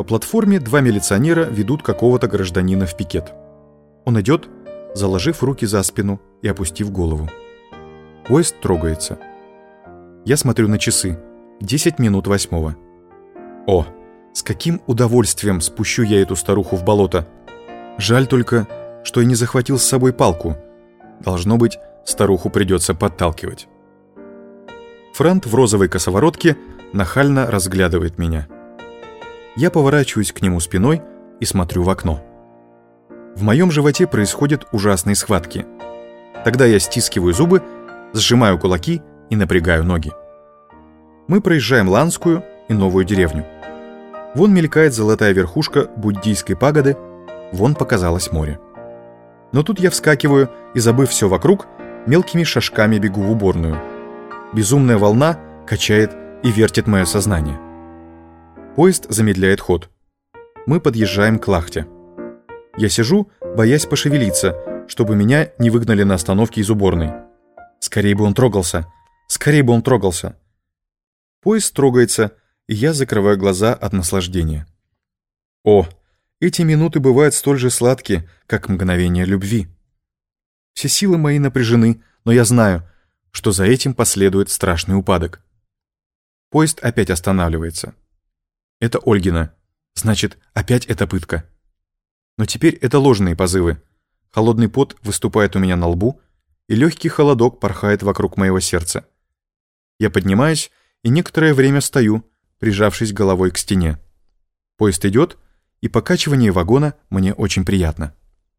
платформе два милиционера ведут какого-то гражданина в пикет. Он идет, заложив руки за спину и опустив голову. Поезд трогается. Я смотрю на часы. 10 минут 8. О, с каким удовольствием спущу я эту старуху в болото. Жаль только, что я не захватил с собой палку. Должно быть, старуху придется подталкивать. Франт в розовой косоворотке нахально разглядывает меня. Я поворачиваюсь к нему спиной и смотрю в окно. В моем животе происходят ужасные схватки. Тогда я стискиваю зубы, сжимаю кулаки и напрягаю ноги. Мы проезжаем Ланскую и новую деревню. Вон мелькает золотая верхушка буддийской пагоды, вон показалось море. Но тут я вскакиваю и, забыв все вокруг, мелкими шажками бегу в уборную. Безумная волна качает и вертит мое сознание. Поезд замедляет ход. Мы подъезжаем к Лахте. Я сижу, боясь пошевелиться, чтобы меня не выгнали на остановке из уборной. Скорее бы он трогался! Скорее бы он трогался! Поезд трогается, и я закрываю глаза от наслаждения. О, эти минуты бывают столь же сладкие, как мгновения любви. Все силы мои напряжены, но я знаю, что за этим последует страшный упадок. Поезд опять останавливается. Это Ольгина. Значит, опять эта пытка. Но теперь это ложные позывы. Холодный пот выступает у меня на лбу, и легкий холодок порхает вокруг моего сердца. Я поднимаюсь и некоторое время стою, прижавшись головой к стене. Поезд идет, и покачивание вагона мне очень приятно.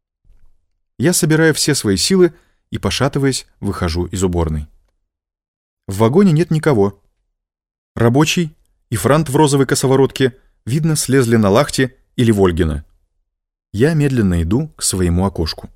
Я собираю все свои силы и, пошатываясь, выхожу из уборной. В вагоне нет никого. Рабочий и Франт в розовой косоворотке, видно, слезли на Лахте или в Ольгино. Я медленно иду к своему окошку.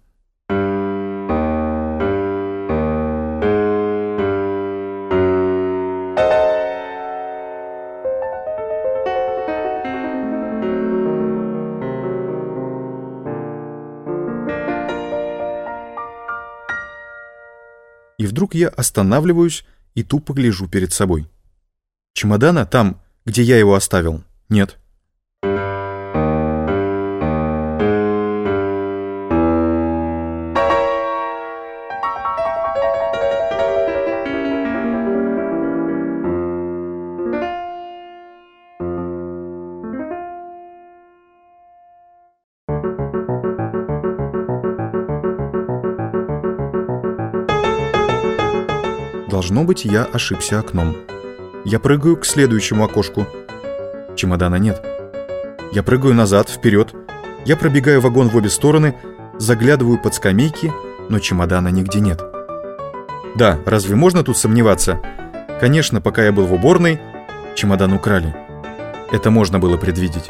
И вдруг я останавливаюсь и тупо гляжу перед собой. Чемодана там, где я его оставил, нет. Должно быть, я ошибся окном. Я прыгаю к следующему окошку. Чемодана нет. Я прыгаю назад, вперед. Я пробегаю вагон в обе стороны, заглядываю под скамейки, но чемодана нигде нет. Да, разве можно тут сомневаться? Конечно, пока я был в уборной, чемодан украли. Это можно было предвидеть.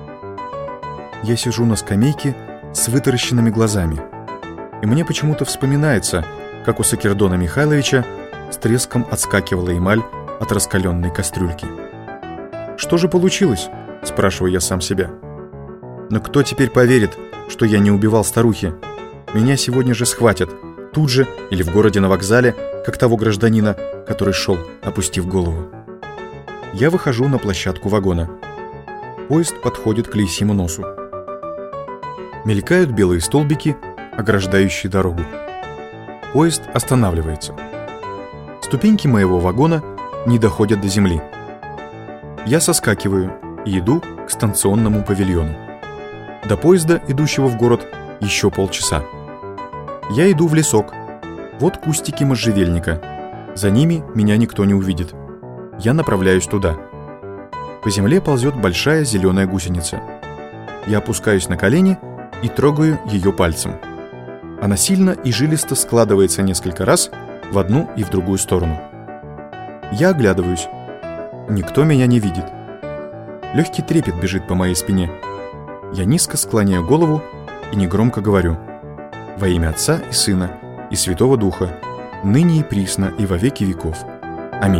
Я сижу на скамейке с вытаращенными глазами. И мне почему-то вспоминается, как у Сакердона Михайловича с треском отскакивала эмаль от раскаленной кастрюльки. «Что же получилось?» — спрашиваю я сам себя. «Но кто теперь поверит, что я не убивал старухи? Меня сегодня же схватят, тут же или в городе на вокзале, как того гражданина, который шел, опустив голову». Я выхожу на площадку вагона. Поезд подходит к лисьему носу. Мелькают белые столбики, ограждающие дорогу. Поезд останавливается. Ступеньки моего вагона не доходят до земли. Я соскакиваю и иду к станционному павильону. До поезда, идущего в город, еще полчаса. Я иду в лесок. Вот кустики можжевельника. За ними меня никто не увидит. Я направляюсь туда. По земле ползет большая зеленая гусеница. Я опускаюсь на колени и трогаю ее пальцем. Она сильно и жилисто складывается несколько раз в одну и в другую сторону. Я оглядываюсь. Никто меня не видит. Легкий трепет бежит по моей спине. Я низко склоняю голову и негромко говорю: «Во имя Отца и Сына и Святого Духа, ныне и присно и во веки веков. Аминь».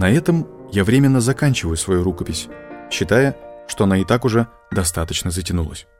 На этом я временно заканчиваю свою рукопись, считая, что она и так уже достаточно затянулась.